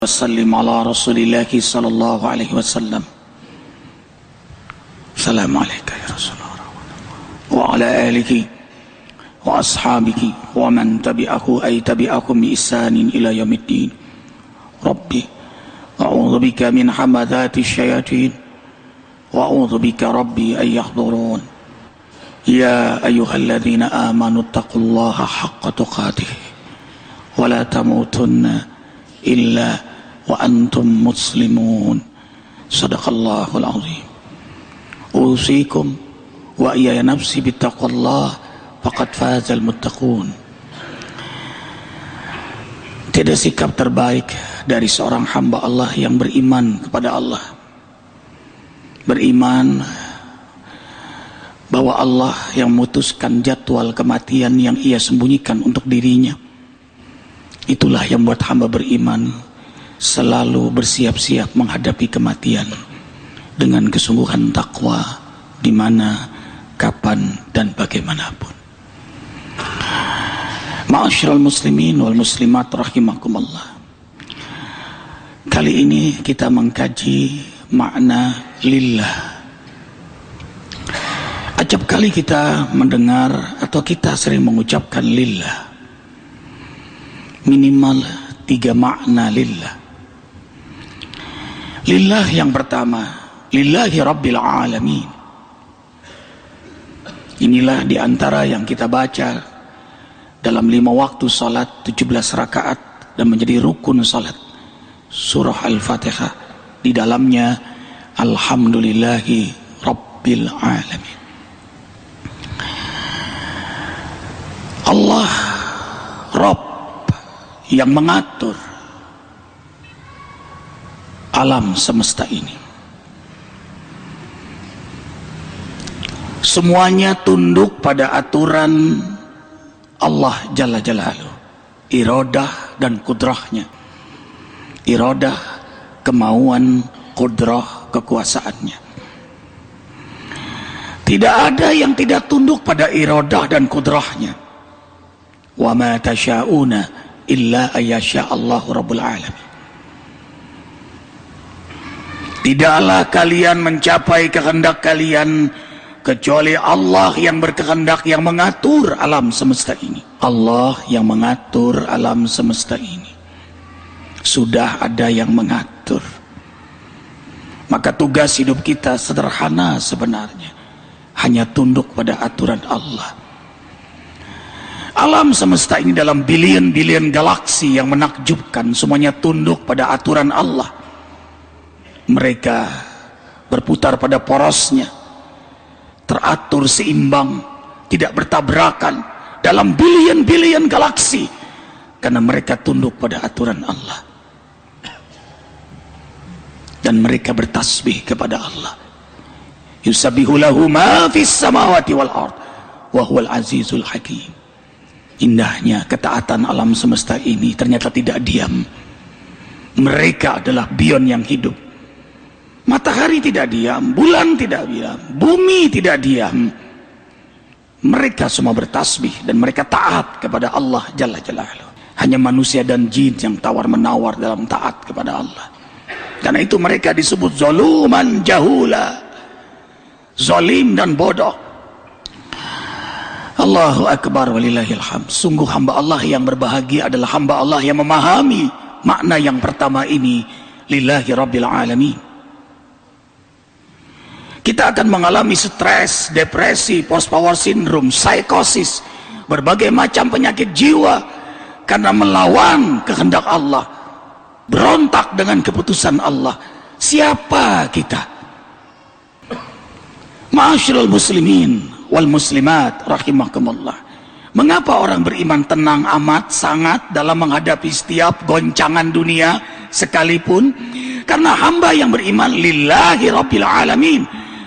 Wassalim ala rasulillahi sallallahu alaihi wasallam. Assalamualaikum ya Rasulullah wa ala alihi wa ashabihi wa man tabi'ahu ay tabi'akum bi ihsanin ila yaumiddin. Rabbi a'udzu bika min hamadati syayatin wa a'udzu bika rabbi ay yahdurun. Ya ayyuhalladzina amanu taqullaha haqqa tuqatih wa la tamutunna illa wa antum muslimun. Sadaqallahul azim. Usikum wa iyaya nafsi bittaqwallah faqad fazal muttaqun. Tidak sikap terbaik dari seorang hamba Allah yang beriman kepada Allah, beriman bahwa Allah yang memutuskan jadwal kematian yang ia sembunyikan untuk dirinya. Itulah yang membuat hamba beriman selalu bersiap-siap menghadapi kematian dengan kesungguhan takwa di mana, kapan, dan bagaimanapun. Ma'asyiral muslimin wal muslimat rahimakumullah. Kali ini kita mengkaji makna lillah. Acap kali kita mendengar atau kita sering mengucapkan lillah. Minimal 3 makna lillah. Lillah yang pertama, lillahi rabbil alamin. Inilah diantara yang kita baca dalam 5 waktu salat 17 rakaat dan menjadi rukun salat. Surah Al-Fatihah di dalamnya alhamdulillahi rabbil alamin. Allah Rabb yang mengatur alam semesta ini. Semuanya tunduk pada aturan Allah Jalla Jalaluh, iradah dan kudrahnya. Iradah, kemauan, kudrah, kekuasaannya. Tidak ada yang tidak tunduk pada iradah dan kudrahnya. Wa ma tasyauna illa ayyasha Allahu rabbul alamin. Tidaklah kalian mencapai kehendak kalian kecuali Allah yang berkehendak, yang mengatur alam semesta ini. Allah yang mengatur alam semesta ini. Sudah ada yang mengatur. Maka tugas hidup kita sederhana sebenarnya. Hanya tunduk pada aturan Allah. Alam semesta ini dalam bilion-bilion galaksi yang menakjubkan, semuanya tunduk pada aturan Allah. Mereka berputar pada porosnya, teratur seimbang, tidak bertabrakan dalam bilion-bilion galaksi, karena mereka tunduk pada aturan Allah. Dan mereka bertasbih kepada Allah. Yusabbihu lahu ma fis samawati wal ard wa huwal azizul hakim. Indahnya ketaatan alam semesta ini ternyata tidak diam. Mereka adalah bion yang hidup. Matahari tidak diam, bulan tidak diam, bumi tidak diam. Mereka semua bertasbih dan mereka taat kepada Allah Jalla Jalaluh. Hanya manusia dan jin yang tawar-menawar dalam taat kepada Allah. Karena itu mereka disebut zaluman jahula, zalim dan bodoh. Allahu Akbar walillahil hamd. Sungguh hamba Allah yang berbahagia adalah hamba Allah yang memahami makna yang pertama ini, lillahi rabbil alamin. Kita akan mengalami stres, depresi, post-power syndrome, psikosis, berbagai macam penyakit jiwa karena melawan kehendak Allah, berontak dengan keputusan Allah. Siapa kita? Ma'asyiral muslimin wal muslimat rahimakumullah. Mengapa orang beriman tenang amat sangat dalam menghadapi setiap goncangan dunia sekalipun? Karena hamba yang beriman lillahi rabbil alamin.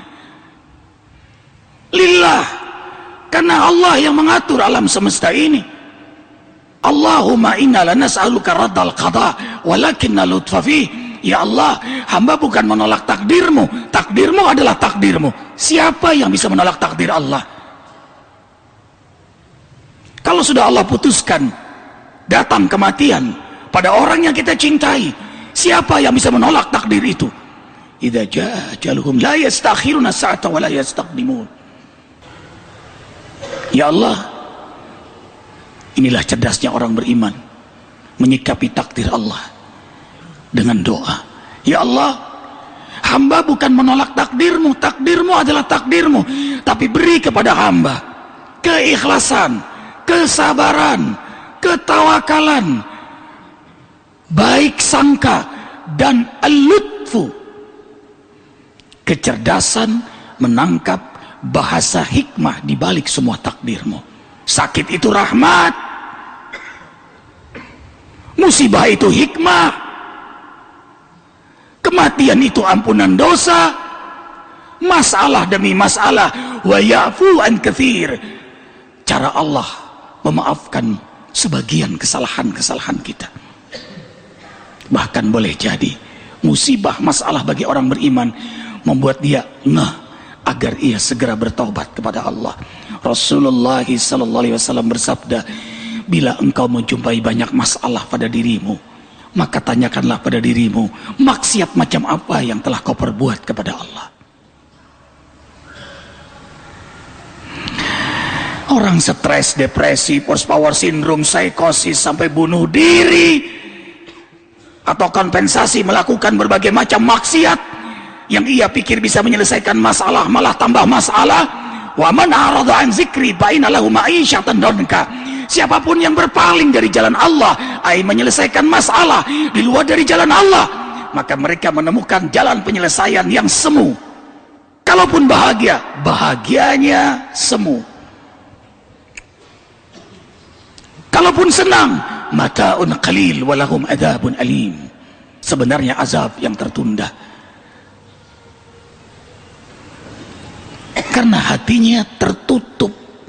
Lillah, karena Allah yang mengatur alam semesta ini. Allahumma inna lanas'aluka raddal qada walakinna lutfa fih. Ya Allah, hamba bukan menolak takdirmu. Takdirmu adalah takdirmu. Siapa yang bisa menolak takdir Allah? Kalau sudah Allah putuskan datang kematian pada orang yang kita cintai, Siapa yang bisa menolak takdir itu? Idza jaa ajaluhum la yastakhiruna sa'ata wa la yastaqdimun. Ya Allah, inilah cerdasnya orang beriman menyikapi takdir Allah dengan doa. Ya Allah, hamba bukan menolak takdirmu, takdirmu adalah takdirmu, tapi beri kepada hamba keikhlasan, kesabaran, ketawakalan, baik sangka, dan al-lutfu, kecerdasan menangkap bahasa hikmah di balik semua takdirmu. Sakit itu rahmat, musibah itu hikmah, kematian itu ampunan dosa, masalah demi masalah, wa ya'fu an katsir. Cara Allah memaafkan sebagian kesalahan-kesalahan kita. Bahkan boleh jadi musibah, masalah bagi orang beriman membuat dia agar ia segera bertaubat kepada Allah. Rasulullah SAW bersabda, bila engkau menjumpai banyak masalah pada dirimu, maka tanyakanlah pada dirimu, maksiat macam apa yang telah kau perbuat kepada Allah. Orang stres, depresi, post power syndrome, psikosis, sampai bunuh diri, atau kompensasi melakukan berbagai macam maksiat yang ia pikir bisa menyelesaikan masalah, malah tambah masalah. Wa man a'rada an zikri fa inna lahu ma'isyatan danka. Siapapun yang berpaling dari jalan Allah, ai menyelesaikan masalah di luar dari jalan Allah, maka mereka menemukan jalan penyelesaian yang semu. Kalaupun bahagia, bahagianya semu. Kalaupun senang, mata'un qalil walahum adzabun alim. Sebenarnya azab yang tertunda. Karena hatinya tertutup,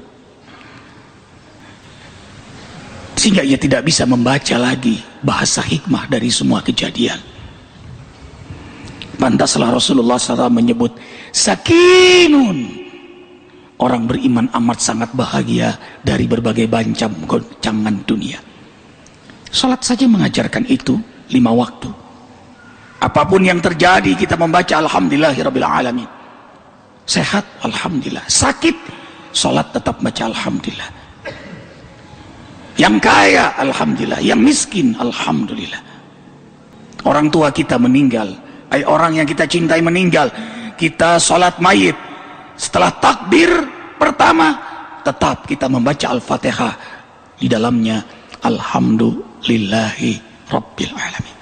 sehingga ia tidak bisa membaca lagi bahasa hikmah dari semua kejadian. Pantaslah Rasulullah SAW menyebut sakinun, orang beriman amat sangat bahagia dari berbagai macam goncangan dunia. Salat saja mengajarkan itu 5 waktu. Apapun yang terjadi kita membaca alhamdulillahirabbil alamin. Sehat, alhamdulillah. Sakit, sholat tetap baca alhamdulillah. Yang kaya, alhamdulillah. Yang miskin, alhamdulillah. Orang tua kita meninggal, orang yang kita cintai meninggal, kita sholat mayit. Setelah takbir pertama, tetap kita membaca Al-Fatihah. Di dalamnya, alhamdulillahi rabbil alamin.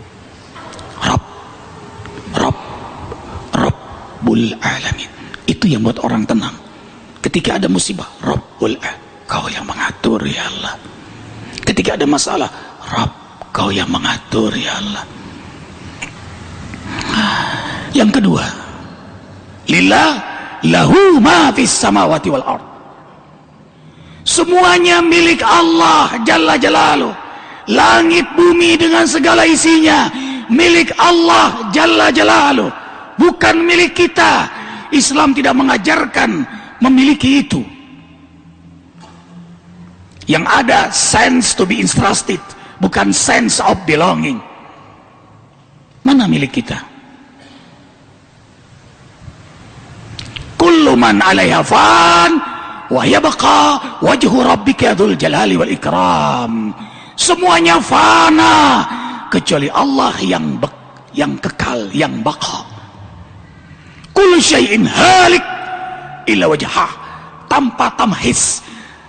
Rabbul alamin. Itu yang buat orang tenang. Ketika ada musibah, Rabbul alamin, kau yang mengatur ya Allah. Ketika ada masalah, Rabb, kau yang mengatur ya Allah. Yang kedua, lillah lahu ma fis samawati wal ard. Semuanya milik Allah Jalla Jalaluh. Langit bumi dengan segala isinya milik Allah Jalla Jalaluh, bukan milik kita. Islam tidak mengajarkan memiliki itu. Yang ada sense to be entrusted, bukan sense of belonging. Mana milik kita? Kullu man 'alaiha fan wa yabqa wajhu rabbika dzul jalali wal ikram. Semuanya fana kecuali Allah yang kekal, yang baqa. Kullu syai'in halik illa wajhah, tanpa tamhis,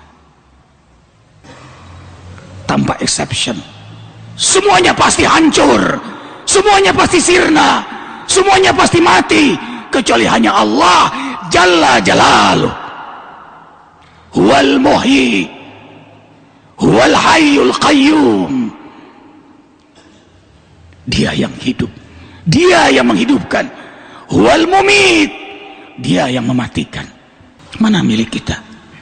tanpa exception. Semuanya pasti hancur, semuanya pasti sirna, semuanya pasti mati, kecuali hanya Allah Jalla Jalaluh. Huwal muhyi, huwal hayyul qayyum. Dia yang hidup, dia yang menghidupkan. Huwal mumit, dia yang mematikan. Mana milik kita?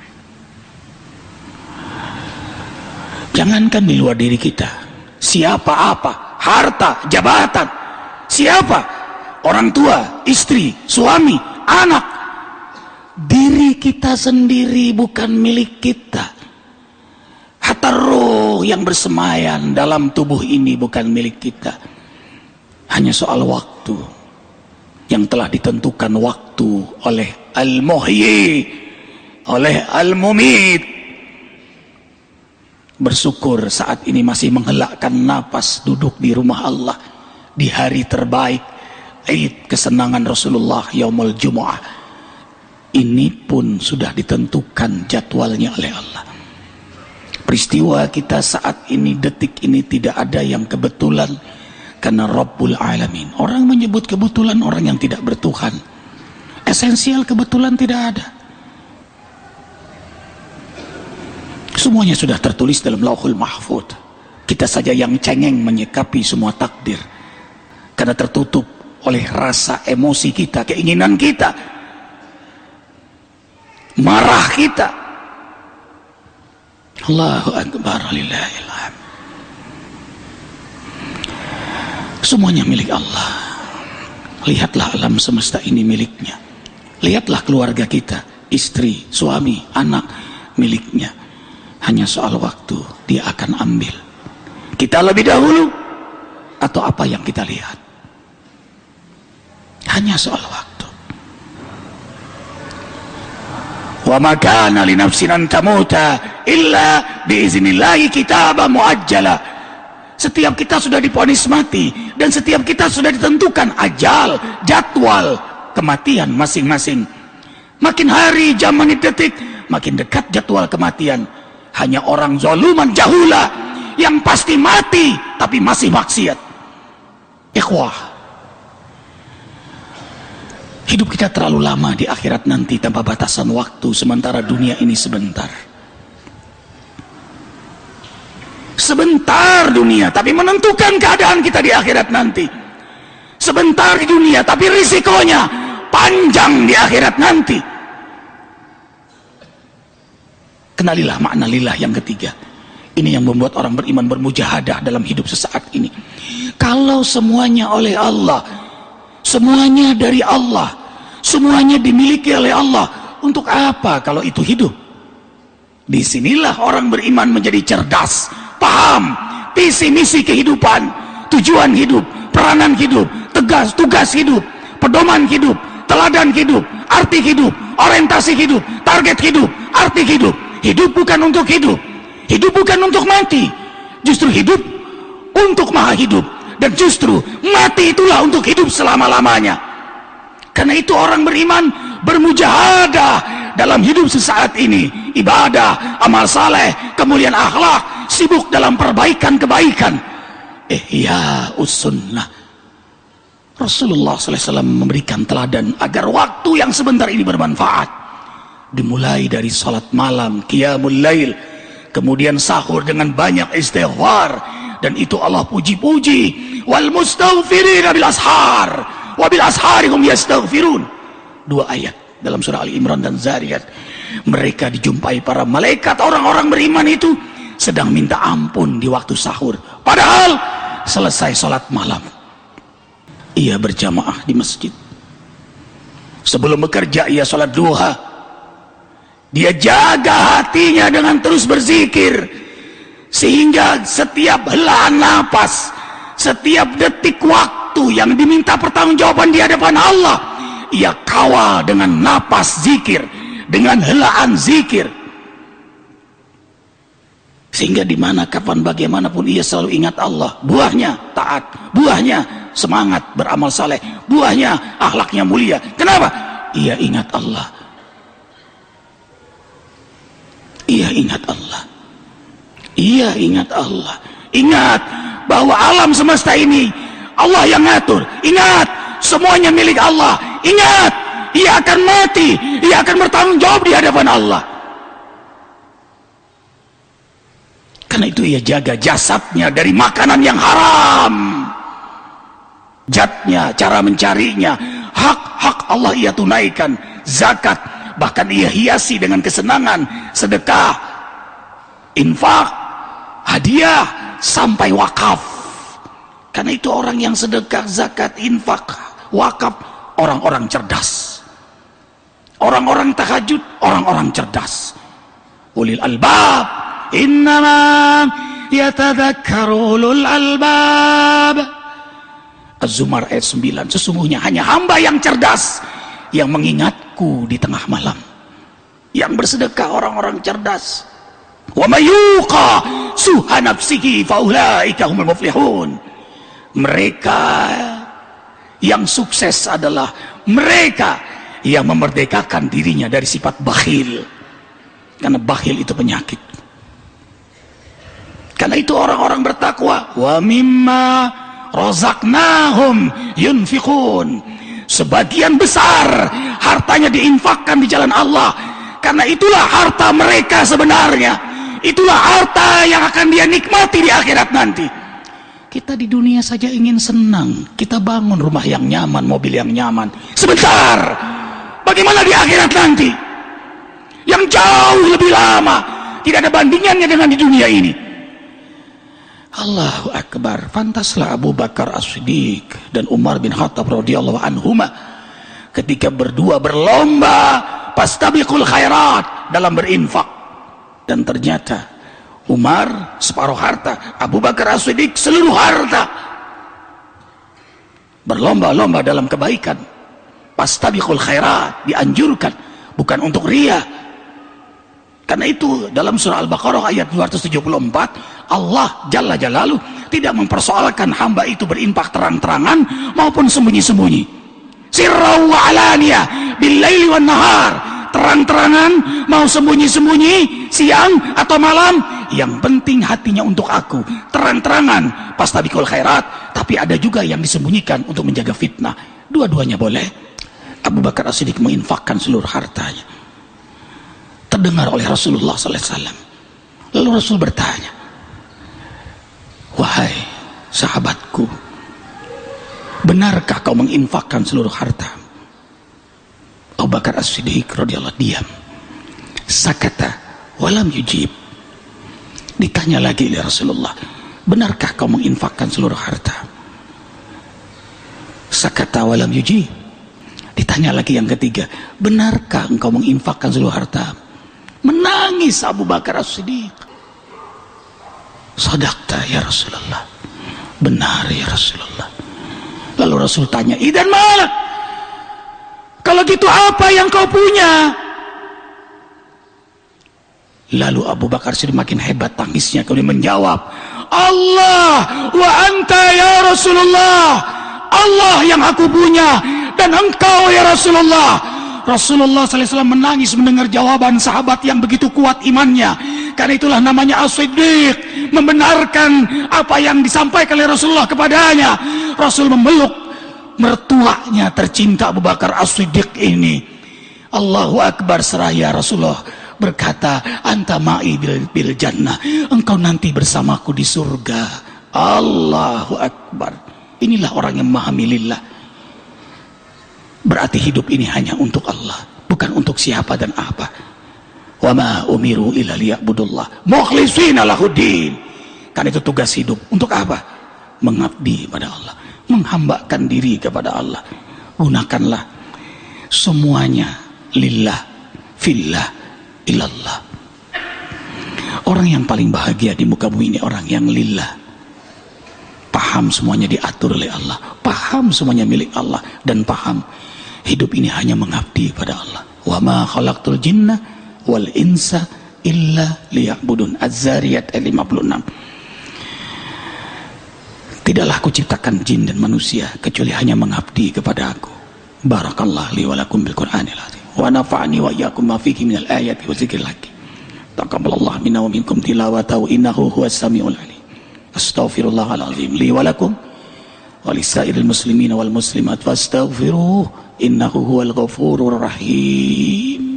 Jangankan di luar diri kita, siapa, apa, harta, jabatan, siapa, orang tua, istri, suami, anak, diri kita sendiri bukan milik kita. Hatta roh yang bersemayan dalam tubuh ini bukan milik kita. Hanya soal waktu yang telah ditentukan waktu oleh Al-Muhyi, oleh Al-Mumit. Bersyukur saat ini masih menghelakkan napas duduk di rumah Allah di hari terbaik, Id kesenangan Rasulullah Yaumul Jumu'ah. Ini pun sudah ditentukan jadwalnya oleh Allah. Peristiwa kita saat ini, detik ini, tidak ada yang kebetulan, karena Rabbul Alamin. Orang menyebut kebetulan orang yang tidak bertuhan. Esensial kebetulan tidak ada. Semuanya sudah tertulis dalam Lauhul Mahfuz. Kita saja yang cengeng menyikapi semua takdir, karena tertutup oleh rasa emosi kita, keinginan kita, marah kita. Allahu Akbar, lillahil hamd. Semuanya milik Allah. Lihatlah alam semesta ini miliknya. Lihatlah keluarga kita, istri, suami, anak, miliknya. Hanya soal waktu dia akan ambil. Kita lebih dahulu atau apa yang kita lihat. Hanya soal waktu. Wa ma kana li nafsin an tamuta illa biiznillahi kitaban muajjala. Setiap kita sudah divonis mati, dan setiap kita sudah ditentukan ajal, jadwal kematian masing-masing. Makin hari, jam, menit, detik, makin dekat jadwal kematian. Hanya orang zaluman jahula yang pasti mati tapi masih maksiat. Ikhwah, hidup kita terlalu lama di akhirat nanti tanpa batasan waktu, sementara dunia ini sebentar. Sebentar dunia, tapi menentukan keadaan kita di akhirat nanti. Sebentar di dunia, tapi risikonya panjang di akhirat nanti. Kenalilah makna lillah yang ketiga. Ini yang membuat orang beriman bermujahadah dalam hidup sesaat ini. Kalau semuanya oleh Allah, semuanya dari Allah, semuanya dimiliki oleh Allah, untuk apa kalau itu hidup? Disinilah orang beriman menjadi cerdas, paham visi misi kehidupan, tujuan hidup, peranan hidup, tugas hidup, pedoman hidup, teladan hidup, arti hidup, orientasi hidup, target hidup, arti hidup. Hidup bukan untuk hidup, hidup bukan untuk mati, justru hidup untuk maha hidup, dan justru mati itulah untuk hidup selama-lamanya. Karena itu orang beriman bermujahadah dalam hidup sesaat ini, ibadah, amal saleh, kemuliaan akhlak, sibuk dalam perbaikan-kebaikan. Ihya us-sunnah. Rasulullah SAW memberikan teladan agar waktu yang sebentar ini bermanfaat. Dimulai dari salat malam, qiyamul lail, kemudian sahur dengan banyak istighfar, dan itu Allah puji-puji. Wal mustaghfirina bil ashar wa bil ashari hum yastaghfirun. 2 ayat dalam surah Ali Imran dan Zariyat. Mereka dijumpai para malaikat, orang-orang beriman itu sedang minta ampun di waktu sahur, padahal selesai salat malam ia berjamaah di masjid. Sebelum bekerja ia salat duha. Dia jaga hatinya dengan terus berzikir, sehingga setiap helaan napas, setiap detik waktu yang diminta pertanggungjawaban di hadapan Allah, ia kawal dengan napas zikir, dengan helaan zikir, sehingga dimana, kapan, bagaimanapun ia selalu ingat Allah. Buahnya taat, buahnya semangat beramal saleh, buahnya akhlaknya mulia. Kenapa? Ia ingat Allah. Ia ingat Allah. Ia ingat Allah. Ingat bahwa alam semesta ini Allah yang ngatur. Ingat semuanya milik Allah. Ingat ia akan mati, ia akan bertanggung jawab di hadapan Allah. Karena itu ia jaga jasadnya dari makanan yang haram. Zatnya, cara mencarinya, hak-hak Allah ia tunaikan. Zakat bahkan ia hiasi dengan kesenangan, sedekah, infak, hadiah, sampai wakaf. Karena itu orang yang sedekah, zakat, infak, wakaf, orang-orang cerdas. Orang-orang tahajud, orang-orang cerdas. Ulil albab, innama yatadzakkaru ulul albab. Az-Zumar ayat 9. Sesungguhnya hanya hamba yang cerdas yang mengingatku di tengah malam. Yang bersedekah orang-orang cerdas. Wa may yuqa suha nafsihi fa ulaika humul muflihun. Mereka yang sukses adalah mereka yang memerdekakan dirinya dari sifat bakhil. Karena bakhil itu penyakit. Karena itu orang-orang bertakwa. Wa mimma razaqnahum yunfiqun. Sebagian besar hartanya diinfakkan di jalan Allah. Karena itulah harta mereka sebenarnya. Itulah harta yang akan dia nikmati di akhirat nanti. Kita di dunia saja ingin senang. Kita bangun rumah yang nyaman, mobil yang nyaman. Sebentar. Bagaimana di akhirat nanti? Yang jauh lebih lama. Tidak ada bandingannya dengan di dunia ini. Allahu Akbar. Pantaslah Abu Bakar As-Siddiq dan Umar bin Khattab radhiyallahu anhuma ketika berdua berlomba fastabiqul khairat dalam berinfak. Dan ternyata Umar separuh harta, Abu Bakar As-Siddiq seluruh harta. Berlomba-lomba dalam kebaikan. Fastabiqul khairat dianjurkan, bukan untuk riya. Karena itu dalam surah Al-Baqarah ayat 274 Allah Jalla Jalaluh tidak mempersoalkan hamba itu berinfak terang-terangan maupun sembunyi-sembunyi. Sirra wa alaniyah bil-laili wan nahar. Terang-terangan mau sembunyi-sembunyi, siang atau malam, yang penting hatinya untuk aku. Terang-terangan fastabiqul khairat, tapi ada juga yang disembunyikan untuk menjaga fitnah. Dua-duanya boleh. Abu Bakar As-Siddiq menginfakkan seluruh hartanya. Terdengar oleh Rasulullah SAW. Lalu Rasul bertanya, wahai sahabatku, benarkah kau menginfakkan seluruh harta? Abu Bakar As-Siddiq radhiyallahu diam. Sakata walam yujib. Ditanya lagi oleh Rasulullah, benarkah kau menginfakkan seluruh harta? Sakata walam yujib. Ditanya lagi yang ketiga, benarkah engkau menginfakkan seluruh harta? Menangis Abu Bakar As-Siddiq. Sadaqta ya Rasulullah. Benar ya Rasulullah. Lalu Rasul tanya, idan malak? Kalau gitu apa yang kau punya? Lalu Abu Bakar As-Siddiq makin hebat tangisnya, kemudian menjawab, Allah wa anta ya Rasulullah. Allah yang aku punya dan engkau ya Rasulullah. Rasulullah SAW menangis mendengar jawaban sahabat yang begitu kuat imannya. Karena itulah namanya As-Siddiq, membenarkan apa yang disampaikan oleh Rasulullah kepadanya. Rasul memeluk mertuanya tercinta Abu Bakar As-Siddiq ini. Allahu Akbar, seraya Rasulullah berkata, anta ma'i bil jannah, engkau nanti bersamaku di surga. Allahu Akbar. Inilah orang yang memahami lillah. Berarti hidup ini hanya untuk Allah, bukan untuk siapa dan apa. Wa ma umiru illa liya'budullah mukhlishina lahuddin. Karena itu tugas hidup. Untuk apa? Mengabdi pada Allah, menghambakan diri kepada Allah. Gunakanlah semuanya lillah, fillah, ilallah. Orang yang paling bahagia di muka bumi ini orang yang lillah. Paham semuanya diatur oleh Allah, paham semuanya milik Allah, dan paham hidup ini hanya mengabdi pada Allah. Wa ma khalaqtul jinna wal insa illa liya'budun. Az-Zariyat ayat 56. Tidaklah aku ciptakan jin dan manusia kecuali hanya mengabdi kepada aku. Barakallahu li wa lakum bil Qur'anil azim. Wa nafa'ani wa iyyakum ma fihi minal ayati wa dzikril hakim. Taqabbalallahu minna wa minkum tilawatahu innahu huwas samiul alim. Astaghfirullahaladzim li wa lakum wa lisairil muslimina wal muslimat fastaghfiruh innahu huwal ghafurur rahim.